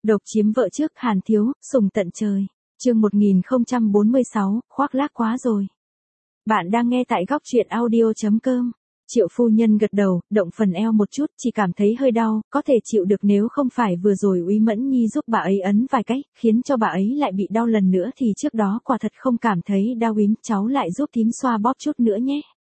Độc chiếm vợ trước Hàn Thiếu, sùng tận trời. Chương 1046, khoác lác quá rồi. Bạn đang nghe tại góc truyện audio.com. Triệu phu nhân gật đầu, động phần eo một chút, chỉ cảm thấy hơi đau, có thể chịu được nếu không phải vừa rồi Úy Mẫn Nhi giúp bà ấy ấn vài cái, khiến cho bà ấy lại bị đau lần nữa thì trước đó quả thật không cảm thấy đau. Úy, cháu lại giúp thím xoa bóp chút nữa nhé.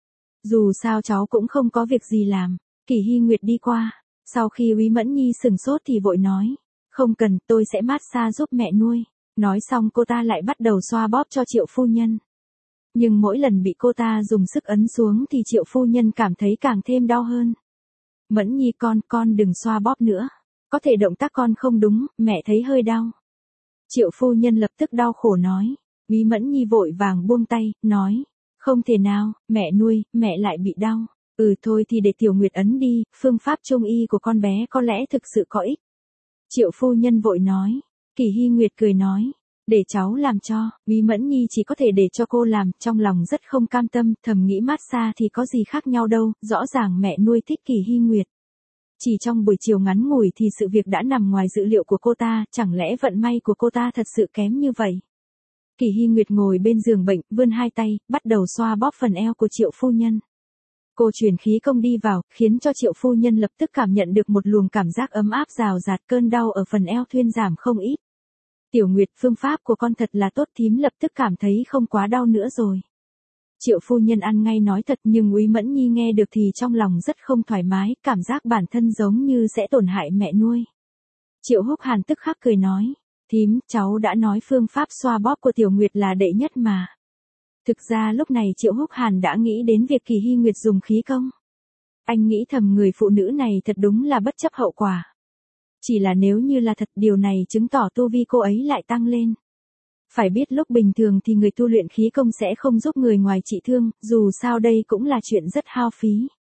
Dù sao cháu cũng không có việc gì làm. Kỳ Hy Nguyệt đi qua, sau khi Úy Mẫn Nhi sừng sốt thì vội nói, không cần, tôi sẽ massage giúp mẹ nuôi. Nói xong cô ta lại bắt đầu xoa bóp cho Triệu phu nhân. Nhưng mỗi lần bị cô ta dùng sức ấn xuống thì Triệu phu nhân cảm thấy càng thêm đau hơn. Mẫn Nhi con đừng xoa bóp nữa. Có thể động tác con không đúng, mẹ thấy hơi đau. Triệu phu nhân lập tức đau khổ nói. Úy Mẫn Nhi vội vàng buông tay, nói, không thể nào, mẹ nuôi, mẹ lại bị đau. Thôi thì để Tiểu Nguyệt ấn đi, phương pháp trung y của con bé có lẽ thực sự có ích. Triệu phu nhân vội nói. Kỳ Hy Nguyệt cười nói, để cháu làm cho. Úy Mẫn Nhi chỉ có thể để cho cô làm, trong lòng rất không cam tâm, thầm nghĩ massage thì có gì khác nhau đâu, rõ ràng mẹ nuôi thích Kỳ Hy Nguyệt. Chỉ trong buổi chiều ngắn ngủi thì sự việc đã nằm ngoài dự liệu của cô ta, chẳng lẽ vận may của cô ta thật sự kém như vậy. Kỳ Hy Nguyệt ngồi bên giường bệnh, vươn hai tay, bắt đầu xoa bóp phần eo của Triệu phu nhân. Cô truyền khí công đi vào, khiến cho Triệu phu nhân lập tức cảm nhận được một luồng cảm giác ấm áp rào rạt, cơn đau ở phần eo thuyên giảm không ít. Tiểu Nguyệt, phương pháp của con thật là tốt, thím lập tức cảm thấy không quá đau nữa rồi. Triệu phu nhân ăn ngay nói thật, nhưng Úy Mẫn Nhi nghe được thì trong lòng rất không thoải mái, cảm giác bản thân giống như sẽ tổn hại mẹ nuôi. Triệu Húc Hàn tức khắc cười nói, thím, cháu đã nói phương pháp xoa bóp của Tiểu Nguyệt là đệ nhất mà. Thực ra lúc này Triệu Húc Hàn đã nghĩ đến việc Kỳ Hy Nguyệt dùng khí công. Anh nghĩ thầm người phụ nữ này thật đúng là bất chấp hậu quả. Chỉ là nếu như là thật, điều này chứng tỏ tu vi cô ấy lại tăng lên. Phải biết lúc bình thường thì người tu luyện khí công sẽ không giúp người ngoài trị thương, dù sao đây cũng là chuyện rất hao phí.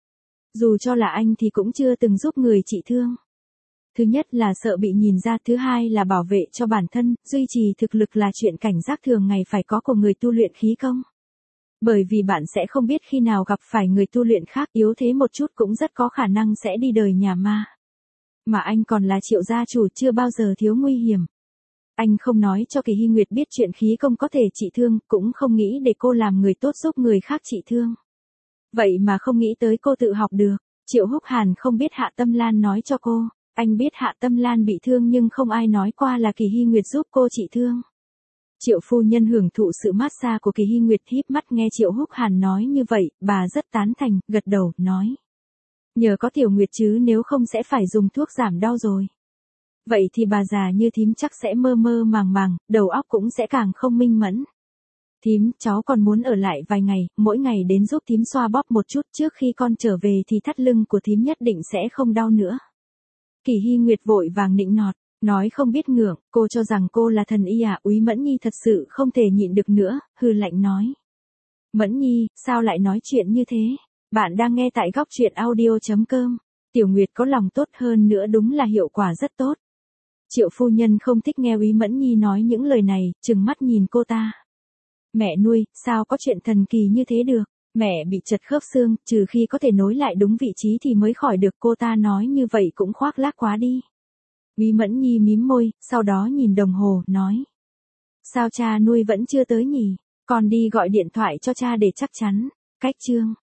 Dù cho là anh thì cũng chưa từng giúp người trị thương. Thứ nhất là sợ bị nhìn ra, thứ hai là bảo vệ cho bản thân, duy trì thực lực là chuyện cảnh giác thường ngày phải có của người tu luyện khí công. Bởi vì bạn sẽ không biết khi nào gặp phải người tu luyện khác yếu thế một chút cũng rất có khả năng sẽ đi đời nhà ma. Mà anh còn là Triệu gia chủ, chưa bao giờ thiếu nguy hiểm. Anh không nói cho Kỳ Hy Nguyệt biết chuyện khí công có thể trị thương, cũng không nghĩ để cô làm người tốt giúp người khác trị thương. Vậy mà không nghĩ tới cô tự học được. Triệu Húc Hàn không biết Hạ Tâm Lan nói cho cô. Anh biết Hạ Tâm Lan bị thương nhưng không ai nói qua là Kỳ Hy Nguyệt giúp cô trị thương. Triệu phu nhân hưởng thụ sự massage của Kỳ Hy Nguyệt, híp mắt nghe Triệu Húc Hàn nói như vậy, bà rất tán thành, gật đầu, nói. Nhờ có Tiểu Nguyệt chứ nếu không sẽ phải dùng thuốc giảm đau rồi. Vậy thì bà già như thím chắc sẽ mơ mơ màng màng, đầu óc cũng sẽ càng không minh mẫn. Thím, cháu còn muốn ở lại vài ngày, mỗi ngày đến giúp thím xoa bóp một chút, trước khi con trở về thì thắt lưng của thím nhất định sẽ không đau nữa. Kỳ Hy Nguyệt vội vàng nịnh nọt, nói không biết ngượng, cô cho rằng cô là thần y à? Úy Mẫn Nhi thật sự không thể nhịn được nữa, hừ lạnh nói. Mẫn Nhi, sao lại nói chuyện như thế? Bạn đang nghe tại góc truyện audio.com. Tiểu Nguyệt có lòng tốt hơn nữa đúng là hiệu quả rất tốt. Triệu phu nhân không thích nghe Úy Mẫn Nhi nói những lời này, trừng mắt nhìn cô ta. Mẹ nuôi, sao có chuyện thần kỳ như thế được? Mẹ bị chật khớp xương, trừ khi có thể nối lại đúng vị trí thì mới khỏi được, cô ta nói như vậy cũng khoác lác quá đi. Úy Mẫn Nhi mím môi, sau đó nhìn đồng hồ, nói. Sao cha nuôi vẫn chưa tới nhỉ? Con đi gọi điện thoại cho cha để chắc chắn. Cách chương.